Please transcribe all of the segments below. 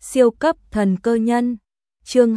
Siêu cấp thần cơ nhân. Chương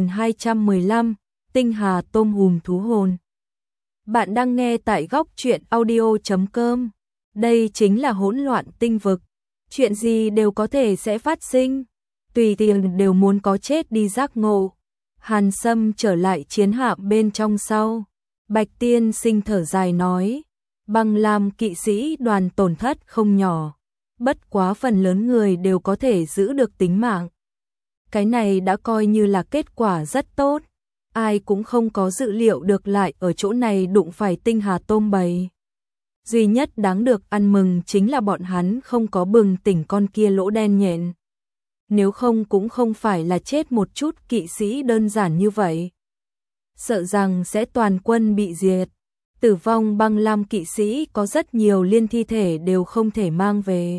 2215, Tinh Hà tôm hùm thú hồn. Bạn đang nghe tại góc truyện audio.com. Đây chính là hỗn loạn tinh vực. Chuyện gì đều có thể sẽ phát sinh. Tùy tiện đều muốn có chết đi giác ngộ. Hàn Sâm trở lại chiến hạm bên trong sau. Bạch Tiên Sinh thở dài nói. Băng Lam kỵ sĩ đoàn tổn thất không nhỏ. Bất quá phần lớn người đều có thể giữ được tính mạng. Cái này đã coi như là kết quả rất tốt. Ai cũng không có dự liệu được lại ở chỗ này đụng phải Tinh Hà tôm bầy. Duy nhất đáng được ăn mừng chính là bọn hắn không có bừng tỉnh con kia lỗ đen nhện. Nếu không cũng không phải là chết một chút kỵ sĩ đơn giản như vậy. Sợ rằng sẽ toàn quân bị diệt. Tử vong Băng Lam kỵ sĩ có rất nhiều liên thi thể đều không thể mang về.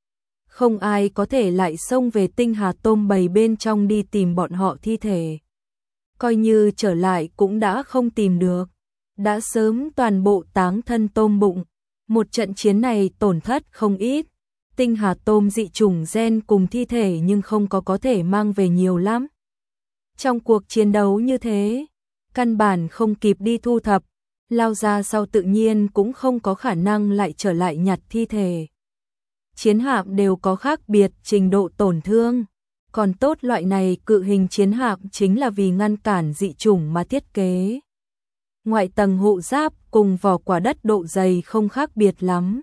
Không ai có thể lại xông về Tinh Hà tôm bầy bên trong đi tìm bọn họ thi thể. Coi như trở lại cũng đã không tìm được. Đã sớm toàn bộ táng thân tôm bụng. Một trận chiến này tổn thất không ít. Tinh Hà tôm dị chủng gen cùng thi thể nhưng không có thể mang về nhiều lắm. Trong cuộc chiến đấu như thế, căn bản không kịp đi thu thập. Lao ra sau tự nhiên cũng không có khả năng lại trở lại nhặt thi thể. Chiến hạm đều có khác biệt trình độ tổn thương. Còn tốt loại này cự hình chiến hạm chính là vì ngăn cản dị chủng mà thiết kế. Ngoại tầng hộ giáp cùng vỏ quả đất độ dày không khác biệt lắm.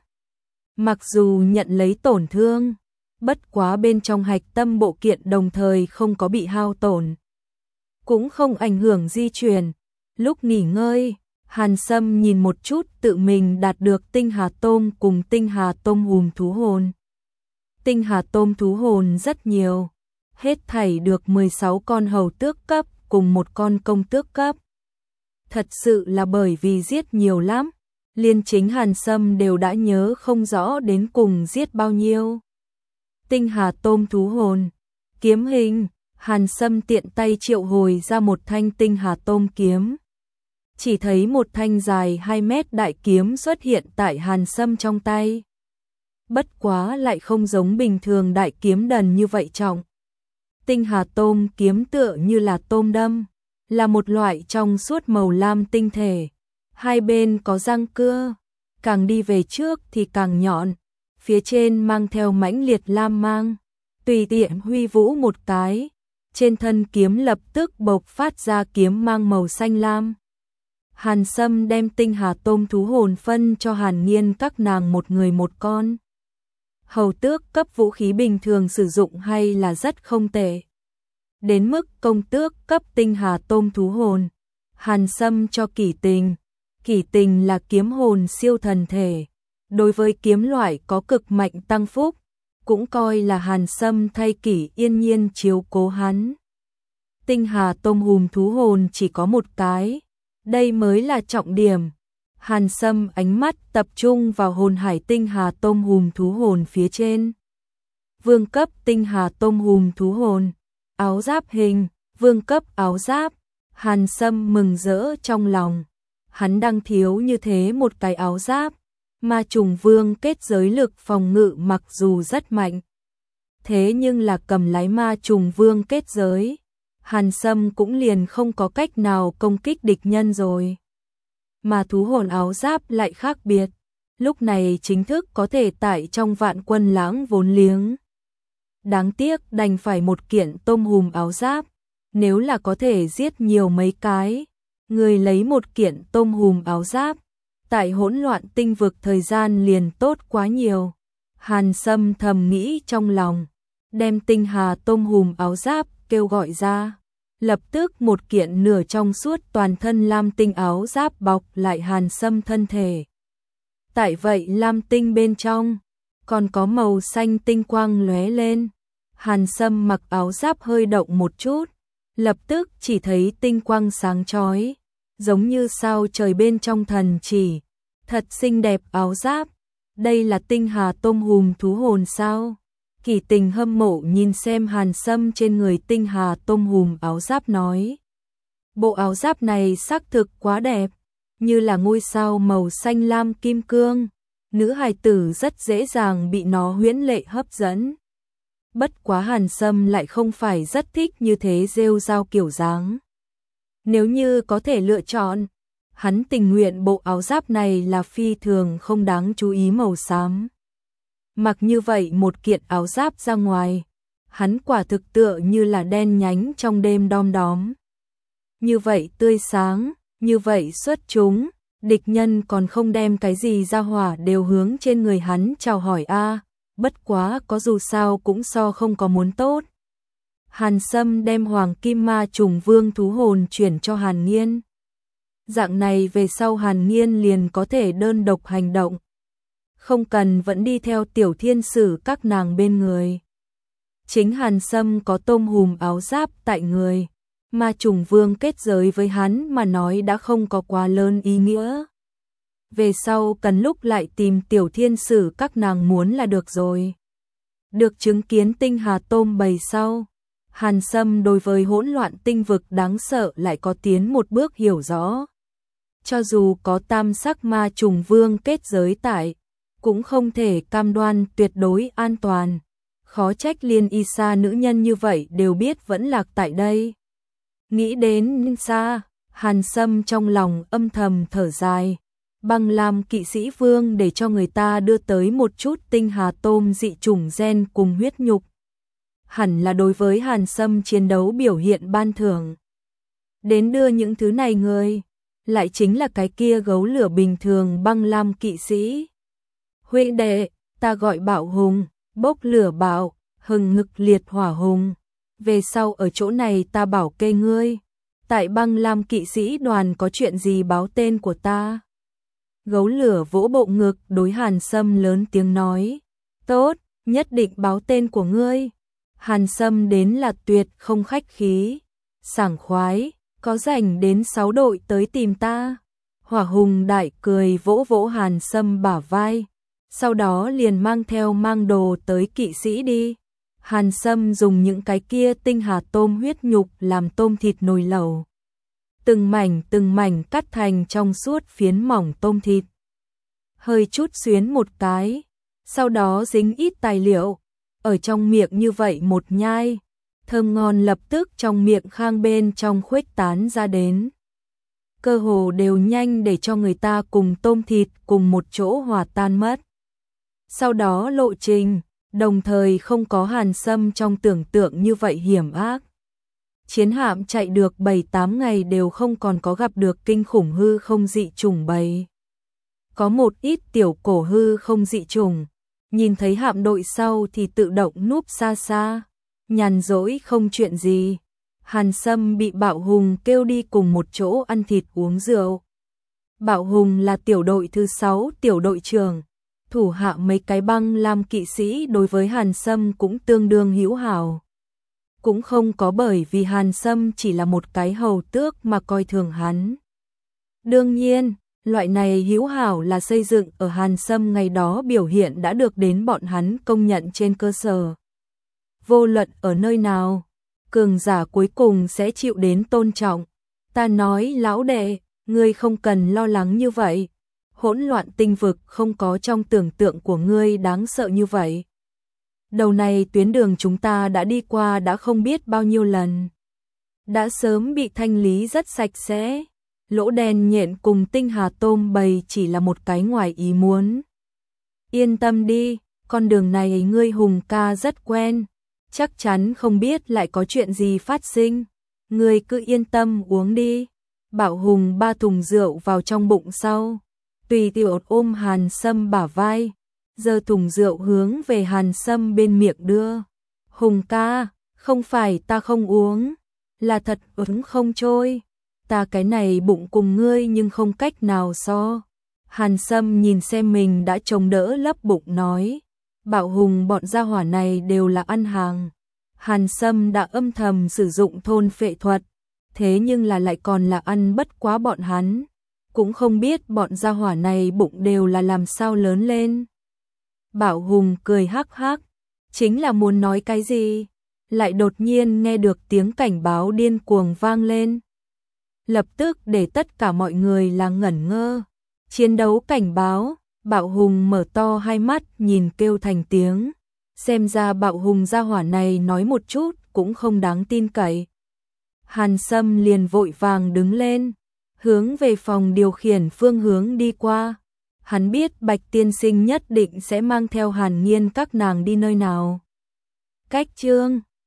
Mặc dù nhận lấy tổn thương, bất quá bên trong hạch tâm bộ kiện đồng thời không có bị hao tổn. Cũng không ảnh hưởng di chuyển. Lúc nghỉ ngơi, Hàn Sâm nhìn một chút tự mình đạt được Tinh Hà tôm cùng Tinh Hà tôm hùm thú hồn. Tinh Hà tôm thú hồn rất nhiều. Hết thảy được 16 con hầu tước cấp cùng một con công tước cấp. Thật sự là bởi vì giết nhiều lắm. Liên chính Hàn Sâm đều đã nhớ không rõ đến cùng giết bao nhiêu. Tinh Hà tôm thú hồn. Kiếm hình. Hàn Sâm tiện tay triệu hồi ra một thanh Tinh Hà tôm kiếm. Chỉ thấy một thanh dài 2 mét đại kiếm xuất hiện tại Hàn Sâm trong tay. Bất quá lại không giống bình thường đại kiếm đần như vậy trọng. Tinh Hà tôm kiếm tựa như là tôm đâm, là một loại trong suốt màu lam tinh thể. Hai bên có răng cưa, càng đi về trước thì càng nhọn, phía trên mang theo mãnh liệt lam mang. Tùy tiện huy vũ một cái, trên thân kiếm lập tức bộc phát ra kiếm mang màu xanh lam. Hàn Sâm đem Tinh Hà tôm thú hồn phân cho Hàn Nghiên các nàng một người một con. Hầu tước cấp vũ khí bình thường sử dụng hay là rất không tệ. Đến mức công tước cấp Tinh Hà tôm thú hồn, Hàn Sâm cho Kỷ Tình. Kỷ Tình là kiếm hồn siêu thần thể. Đối với kiếm loại có cực mạnh tăng phúc, cũng coi là Hàn Sâm thay Kỷ Yên Nhiên chiếu cố hắn. Tinh Hà tôm hùm thú hồn chỉ có một cái. Đây mới là trọng điểm. Hàn Sâm ánh mắt tập trung vào hồn hải Tinh Hà tôm hùm thú hồn phía trên. Vương cấp Tinh Hà tôm hùm thú hồn. Áo giáp hình, vương cấp áo giáp. Hàn Sâm mừng rỡ trong lòng. Hắn đang thiếu như thế một cái áo giáp. Ma trùng vương kết giới lực phòng ngự mặc dù rất mạnh. Thế nhưng là cầm lái ma trùng vương kết giới. Hàn Sâm cũng liền không có cách nào công kích địch nhân rồi. Mà thú hồn áo giáp lại khác biệt. Lúc này chính thức có thể tại trong vạn quân lãng vốn liếng. Đáng tiếc đành phải một kiện tôm hùm áo giáp. Nếu là có thể giết nhiều mấy cái, người lấy một kiện tôm hùm áo giáp. Tại hỗn loạn tinh vực thời gian liền tốt quá nhiều. Hàn Sâm thầm nghĩ trong lòng. Đem Tinh Hà tôm hùm áo giáp kêu gọi ra. Lập tức một kiện nửa trong suốt toàn thân lam tinh áo giáp bọc lại Hàn Sâm thân thể. Tại vậy lam tinh bên trong, còn có màu xanh tinh quang lóe lên. Hàn Sâm mặc áo giáp hơi động một chút, lập tức chỉ thấy tinh quang sáng chói, giống như sao trời bên trong thần chỉ. Thật xinh đẹp áo giáp. Đây là Tinh Hà tôm hùm thú hồn sao? Kỷ Tình hâm mộ nhìn xem Hàn Sâm trên người Tinh Hà tôm hùm áo giáp nói. Bộ áo giáp này xác thực quá đẹp, như là ngôi sao màu xanh lam kim cương. Nữ hài tử rất dễ dàng bị nó huyễn lệ hấp dẫn. bất quá Hàn Sâm lại không phải rất thích như thế rêu rao kiểu dáng. Nếu như có thể lựa chọn, hắn tình nguyện bộ áo giáp này là phi thường không đáng chú ý màu xám. Mặc như vậy một kiện áo giáp ra ngoài, hắn quả thực tựa như là đen nhánh trong đêm đom đóm. Như vậy tươi sáng, như vậy xuất chúng, địch nhân còn không đem cái gì ra hỏa đều hướng trên người hắn chào hỏi a, bất quá có dù sao cũng so không có muốn tốt. Hàn Sâm đem Hoàng Kim Ma Trùng Vương thú hồn chuyển cho Hàn Nghiên. Dạng này về sau Hàn Nghiên liền có thể đơn độc hành động, không cần vẫn đi theo tiểu thiên sử các nàng bên người. Chính Hàn Sâm có tôm hùm áo giáp tại người, Ma Trùng Vương kết giới với hắn mà nói đã không có quá lớn ý nghĩa. Về sau cần lúc lại tìm tiểu thiên sử các nàng muốn là được rồi. Được chứng kiến tinh hà tôm bầy sau, Hàn Sâm đối với hỗn loạn tinh vực đáng sợ lại có tiến một bước hiểu rõ. Cho dù có tam sắc Ma Trùng Vương kết giới tại, cũng không thể cam đoan tuyệt đối an toàn. Khó trách Liên Y Sa nữ nhân như vậy đều biết vẫn lạc tại đây. Nghĩ đến xa, Hàn Sâm trong lòng âm thầm thở dài. Băng Lam Kỵ Sĩ Vương để cho người ta đưa tới một chút tinh hà tôm dị chủng gen cùng huyết nhục. Hẳn là đối với Hàn Sâm chiến đấu biểu hiện ban thưởng. Đến đưa những thứ này người, lại chính là cái kia gấu lửa bình thường Băng Lam Kỵ Sĩ. Huynh đệ, ta gọi Bảo Hùng, bốc lửa bạo, hừng ngực liệt hỏa hùng. Về sau ở chỗ này ta bảo kê ngươi. Tại Băng Lam Kỵ Sĩ đoàn có chuyện gì báo tên của ta. Gấu lửa vỗ bộ ngực đối Hàn Sâm lớn tiếng nói. Tốt, nhất định báo tên của ngươi. Hàn Sâm đến là tuyệt không khách khí. Sảng khoái, có rảnh đến 6 đội tới tìm ta. Hỏa hùng đại cười vỗ vỗ Hàn Sâm bả vai. Sau đó liền mang đồ tới kỵ sĩ đi. Hàn Sâm dùng những cái kia tinh hà tôm huyết nhục làm tôm thịt nồi lẩu. Từng mảnh cắt thành trong suốt phiến mỏng tôm thịt. Hơi chút xuyến một cái, sau đó dính ít tài liệu, ở trong miệng như vậy một nhai, thơm ngon lập tức trong miệng khang bên trong khuếch tán ra đến. Cơ hồ đều nhanh để cho người ta cùng tôm thịt cùng một chỗ hòa tan mất. Sau đó lộ trình, đồng thời không có Hàn Sâm trong tưởng tượng như vậy hiểm ác. Chiến hạm chạy được 7-8 ngày đều không còn có gặp được kinh khủng hư không dị chủng bầy. Có một ít tiểu cổ hư không dị chủng, nhìn thấy hạm đội sau thì tự động núp xa xa, nhàn rỗi không chuyện gì. Hàn Sâm bị Bảo Hùng kêu đi cùng một chỗ ăn thịt uống rượu. Bảo Hùng là tiểu đội thứ 6 tiểu đội trưởng, thủ hạ mấy cái Băng Lam Kỵ Sĩ đối với Hàn Sâm cũng tương đương hữu hảo. Cũng không có bởi vì Hàn Sâm chỉ là một cái hầu tước mà coi thường hắn. Đương nhiên, loại này hữu hảo là xây dựng ở Hàn Sâm ngày đó biểu hiện đã được đến bọn hắn công nhận trên cơ sở. Vô luận ở nơi nào, cường giả cuối cùng sẽ chịu đến tôn trọng. Ta nói lão đệ, ngươi không cần lo lắng như vậy. Hỗn loạn tinh vực không có trong tưởng tượng của ngươi đáng sợ như vậy. Đầu này tuyến đường chúng ta đã đi qua đã không biết bao nhiêu lần. Đã sớm bị thanh lý rất sạch sẽ. Lỗ đen nhện cùng tinh hà tôm bầy chỉ là một cái ngoài ý muốn. Yên tâm đi, con đường này ngươi Hùng ca rất quen. Chắc chắn không biết lại có chuyện gì phát sinh. Ngươi cứ yên tâm uống đi. Bảo Hùng 3 thùng rượu vào trong bụng sau. Tùy tiểu ôm Hàn Sâm bả vai. Giơ thùng rượu hướng về Hàn Sâm bên miệng đưa. Hùng ca, không phải ta không uống. Là thật uống không trôi. Ta cái này bụng cùng ngươi nhưng không cách nào so. Hàn Sâm nhìn xem mình đã chống đỡ lấp bụng nói. Bảo Hùng bọn gia hỏa này đều là ăn hàng. Hàn Sâm đã âm thầm sử dụng thôn phệ thuật. Thế nhưng là lại còn là ăn bất quá bọn hắn. Cũng không biết bọn gia hỏa này bụng đều là làm sao lớn lên. Bảo Hùng cười hắc hắc. Chính là muốn nói cái gì. Lại đột nhiên nghe được tiếng cảnh báo điên cuồng vang lên. Lập tức để tất cả mọi người là ngẩn ngơ. Chiến đấu cảnh báo. Bảo Hùng mở to hai mắt nhìn kêu thành tiếng. xem ra Bạo Hùng gia hỏa này nói một chút cũng không đáng tin cậy. Hàn Sâm liền vội vàng đứng lên, hướng về phòng điều khiển phương hướng đi qua. Hắn biết Bạch tiên sinh nhất định sẽ mang theo Hàn Nghiên các nàng đi nơi nào. Cách chương